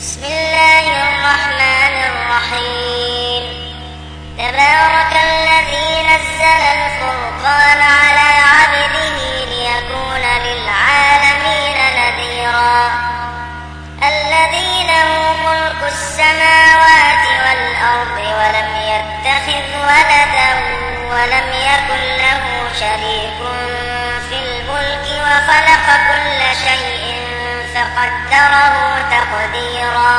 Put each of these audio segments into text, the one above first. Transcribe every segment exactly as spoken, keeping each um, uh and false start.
بسم الله الرحمن الرحيم. تبارك الذي نزل الفرقان على عبده ليكون للعالمين نذيرا. الذي له ملك السماوات والأرض ولم يتخذ ولدا ولم يكن له شريك في الملك وخلق كل شيء فقدره تقديرا.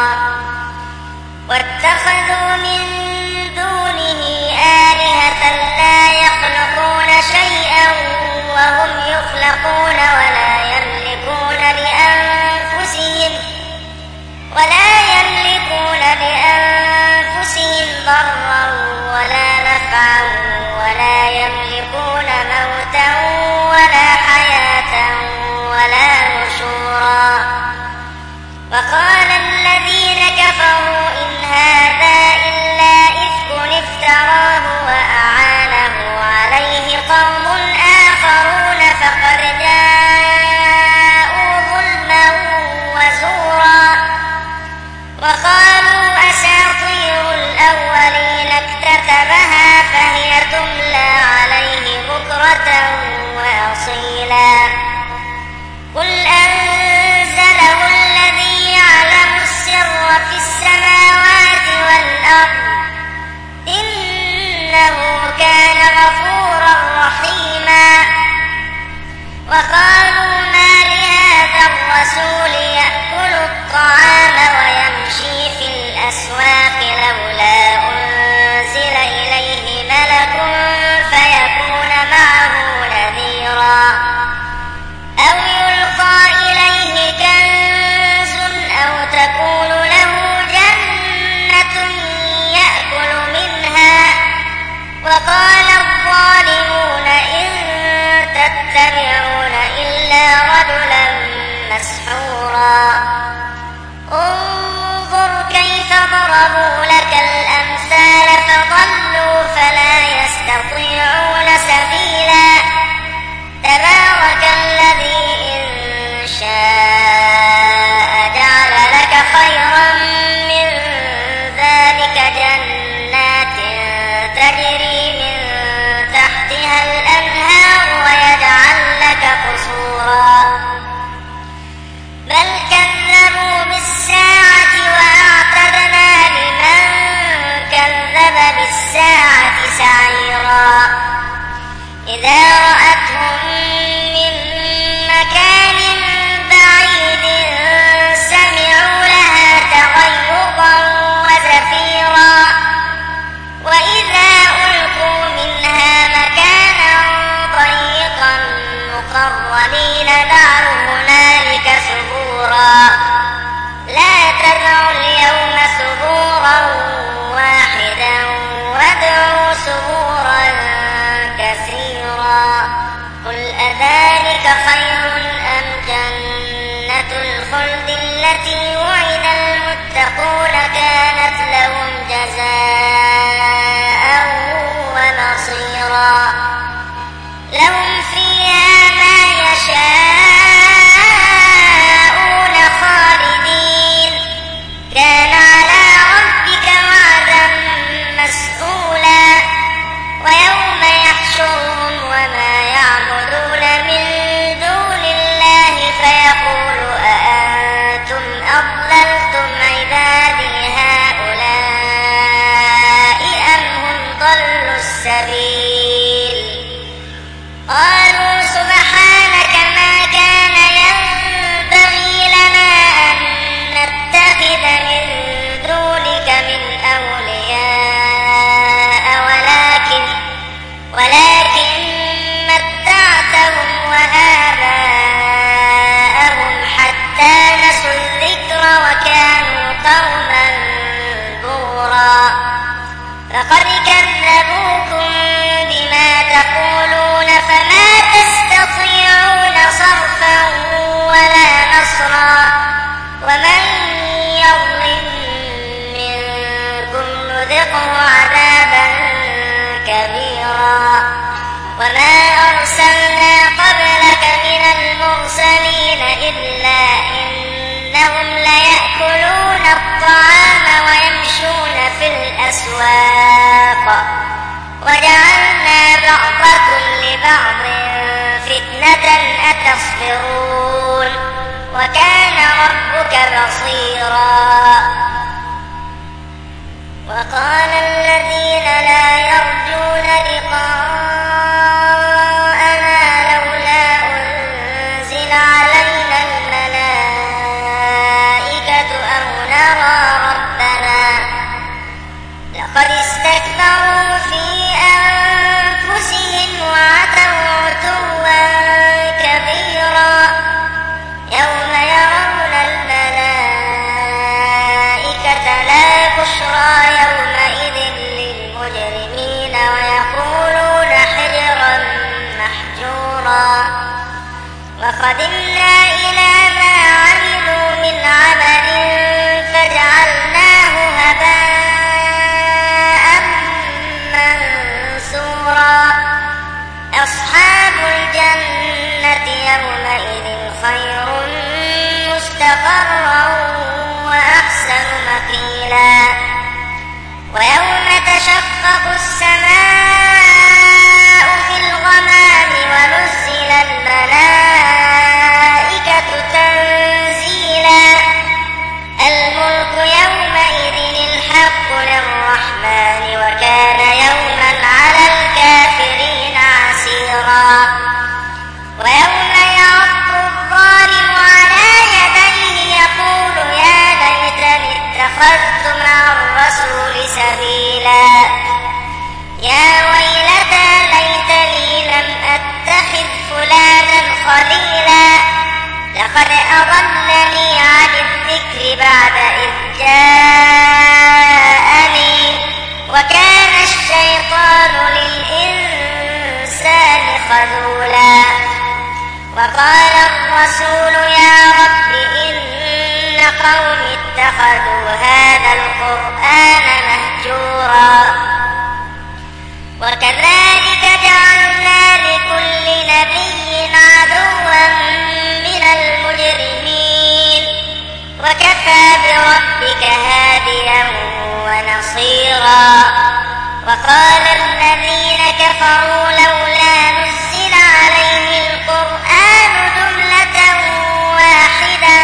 واتخذوا من دونه آلهة لا يخلقون شيئا وهم يخلقون ولا يملكون لأنفسهم ولا يملكون لأنفسهم ضرا ولا نفعا ولا يملكون موتا ولا حياة ولا نشورا. وقال الذين كفروا إن هذا إلا إفك افتراه وأعانه عليه قوم آخرون فقد جاءوا ظلما وزورا. وقالوا أساطير الأولين اكتتبها فهي تملى عليه بكرة وأصيلا. قل أنزله الذي يعلم السر في السماوات والأرض إنه كان غفورا رحيما. وقالوا ما لهذا الرسول يأكل الطعام ويمشي في الأسواق لولا أنزل إليه ملك فيكون معه نذيرا. أو يلقى إليه كنز أو تكون له جنة يأكل منها. وقال الظالمون إن تتبعون إلا رجلا مسحورا. انظر كيف ضربوا لك الأمثال فضلوا فلا يستطيعون سبيلا. تبارك الذي إن شاء جعل لك خيرا من ذلك جنات تجري من تحتها الأنهار ويجعل لك قصورا. بل كذبوا بالساعة وأعتدنا لمن كذب بالساعة سعيرا. إذا رأتهم من مكان بعيد سمعوا لها تغيظا وزفيرا. وإذا ألقوا منها مكانا ضيقا مقرنين دعوا هنالك ثبورا. لا تدعوا اليوم ثبورا واحدا وادعوا ثبورا كثيرا. قل أذلك خير أم جنة الخلد التي وعد المتقون كانت لهم جزاء ومصيرا. لهم فيها ما يشاءون خالدين كان على ربك وعدا مسئولا. ويوم يحشرهم وما يعبدون من دون الله فيقول أأنتم أضللتم عبادي هؤلاء أم هم ضلوا السبيل. قالوا سبحانك ما كان ينبغي لنا أن نتخذ من دونك من أولياء ولكن ولكن متعتهم وآباءهم حتى نسوا الذكر وكانوا قوما بورا. فقد كذبوكم بما تقولون فما تستطيعون صرفا ولا نصرا. ومن يظلم منكم نذقه عذابا كبيرا. وما أرسلنا قبلك من المرسلين إلا إنهم ليأكلون الأسواق وجعلنا بعضكم لبعض فتنة أتصبرون وكان ربك بصيرا. وقال الذين لا يرجون لقاءنا لولا أنزل علينا الملائكة أو نرى ربنا لقد استكبروا في أنفسهم وعتوا عتوا كبيرا يوم يرون الملائكة لا بشرى يومئذ للمجرمين ويقولون حجرا محجورا. وقدمنا إلى ما عملوا من عمل فجعلناه هباء منثورا. أصحاب الجنة يومئذ خير مستقرا وأحسن مقيلا. ويوم تشقق السماء بالغمام ونزل الملائكة تنزيلا. الملك يومئذ الحق للرحمن وكان يوما على الكافرين عسيرا. ويوم يعض الظالم على يديه يقول يا ليتني اتخذت مع الرسول سبيلا. يا ويلتى ليتني لم أتخذ فلانا خليلا لقد أضلني عن الذكر بعد إذ جاءني وكان الشيطان للإنسان خذولا. وقال الرسول يا رب إن قومي اتخذوا هذا القرآن مهجورا. وكذلك جعلنا لكل نبي عدوا من المجرمين وكفى بربك هاديا ونصيرا. وقال الذين كفروا لولا نزل عليه القرآن جملة واحدة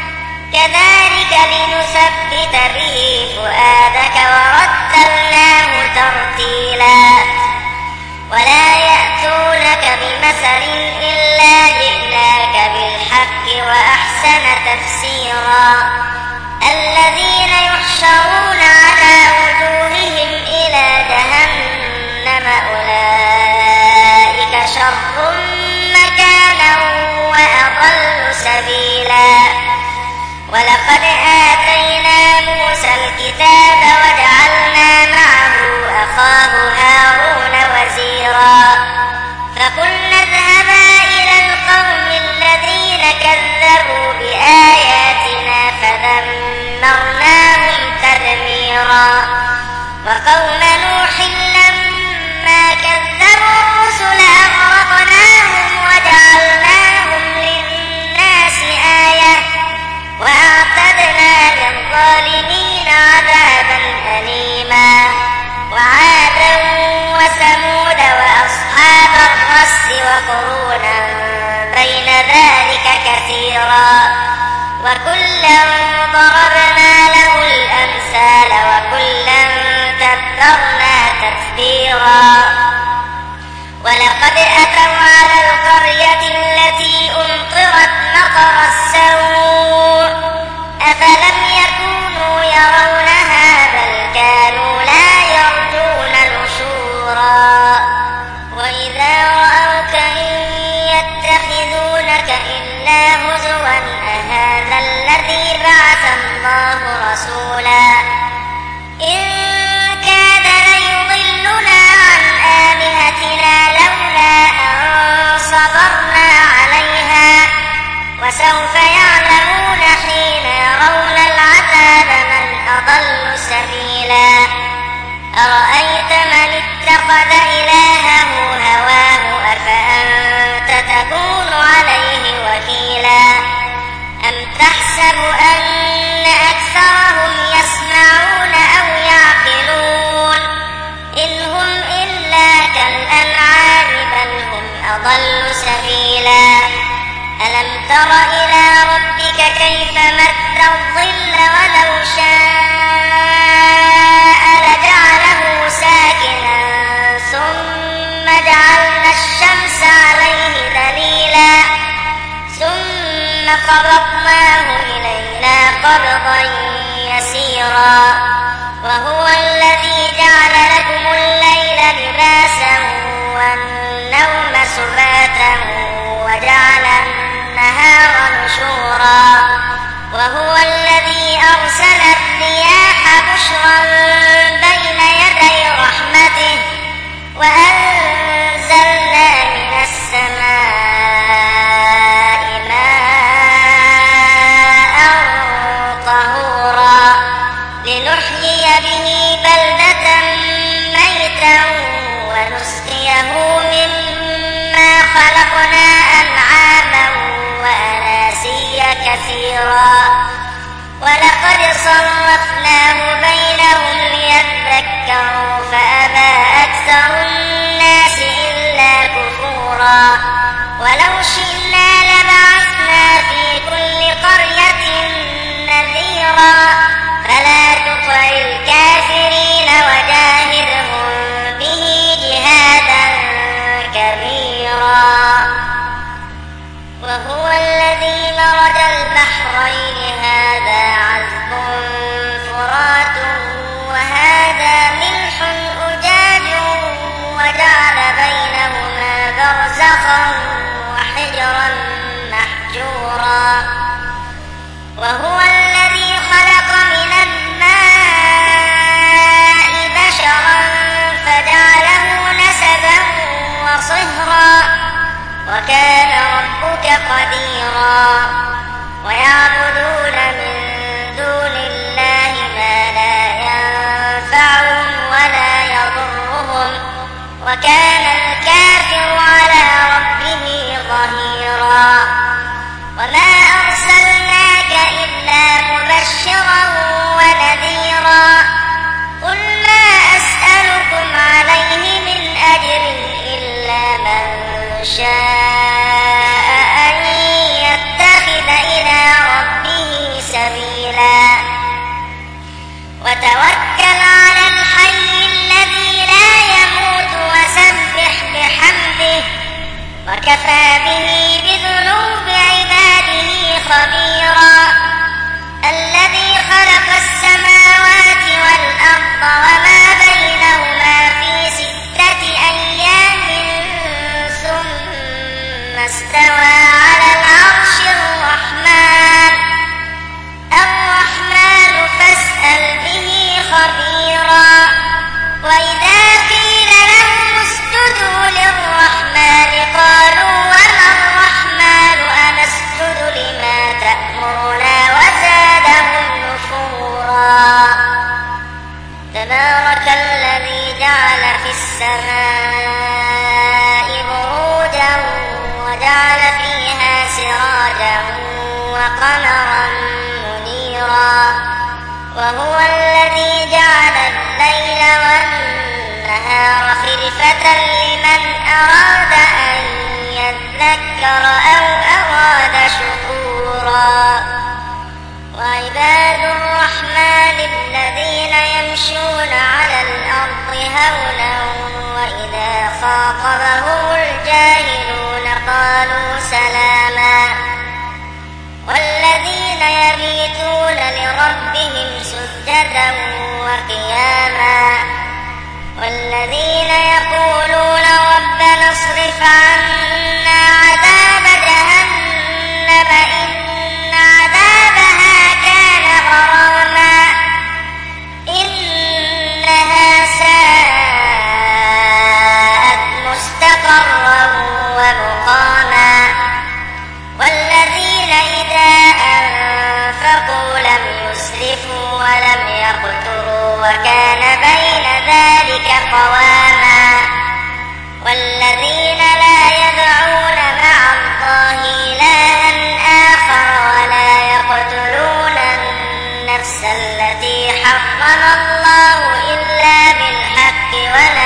كذلك لنثبت به فؤادك ورتلناه ترتيلا. ولا يأتونك بمثل إلا جئناك بالحق وأحسن تفسيرا. الذين يحشرون على وجوههم إلى جهنم أولئك شر مكانا وأضل سبيلا. ولقد آتينا موسى الكتاب وجعلنا معه أخاه هارون وزيرا. فقلنا اذهبا إلى القوم الذين كذبوا بآياتنا فدمرناهم تدميرا. وقوم نوح لما كذبوا الرسل أغرقناهم وجعلناهم للناس آية وأعتدنا للظالمين عذابا أليما. وعادا وثمود وأصحاب الرس وقرونا بين ذلك كثيرا. وكلا ضربنا له الأمثال وكلا تبرنا تتبيرا. ولقد أتوا على القرية التي أمطرت مطر السوء أفلم يكونوا يرونها بل كانوا لا يرجون نشورا. وإذا رأوك إن يتخذونك إلا هزوا أهذا الذي بعث الله رسولا. إن كاد ليضلنا عن آلهتنا لولا أن صبرنا عليها وسوف يعلمون حين يرون العذاب من أضل سبيلا. أرأيت من اتخذ إلهه هواه أفأنت تكون عليه وكيلا. أم تحسب أن أكثرهم يسمعون أو يعقلون كثيرا وهو الذي جعل لكم الليل لباسا والنوم سباتا وجعل النهار نشورا وهو الذي أرسل الرياح بشرا بين يدي رحمته وأنزلنا من السماء ماء طهورا لنحيي به بلدة ميتا ونسقيه مما خلقنا أنعاما وأناسيا كثيرا ولقد صرفناه بينهم ليذكروا فأبى أكثر الناس إلا كفورا ولو شئنا لبعثنا في كل قرية نذيرا فلا تطع الكافرين وجاهدهم به جهادا كبيرا وهو الذي مرج البحرين هذا عذب فرات وهذا ملح أجاج وجعل بينهما برزخا وحجرا محجورا وهو الذي خلق من الماء بشرا فجعله نسبا وصهرا وكان ربك قديرا ويعبدون من دون الله ما لا ينفعهم ولا يضرهم وكان الكافر على ربه ظهيرا وما أرسلناك إلا مبشرا ونذيرا قل ما أسألكم عليه من أجر إلا من شاء أن يتخذ إلى ربه سبيلا وتوكل على الحي الذي لا يموت وسبح بحمده وكفى به بذنوب عباده خبيرا الذي خلق السماوات والأرض وما بينهما في ستة أيام ثم استوى على العرش الرحمن الرحمن فاسأل به خبيرا وإذا قيل لهم اسجدوا للرحمن قالوا وما الرحمن أنسجد لما تأمرنا وزادهم نفورا تبارك الذي جعل في السماء بروجا وجعل فيها سراجا وقمرا منيرا وهو الذي جعل الليل والنهار خلفة لمن أراد أن يذكر أو أراد شكورا وعباد الرحمن الذين يمشون على الأرض هونا وإذا خاطبهم الجاهلون قالوا سلاما والذين يبيتون لربهم سجدا وقياما والذين يقولون ربنا اصرف عنا عذاب جهنم إن عذابها كان غراما إنها ساءت مستقرا ومقاما والذين إذا أنفقوا لم يسرفوا ولم يقتروا وكان بين ذلك قواما والذين لا يدعون مع الله إلها آخر ولا يقتلون النفس التي حرم الله إلا بالحق ولا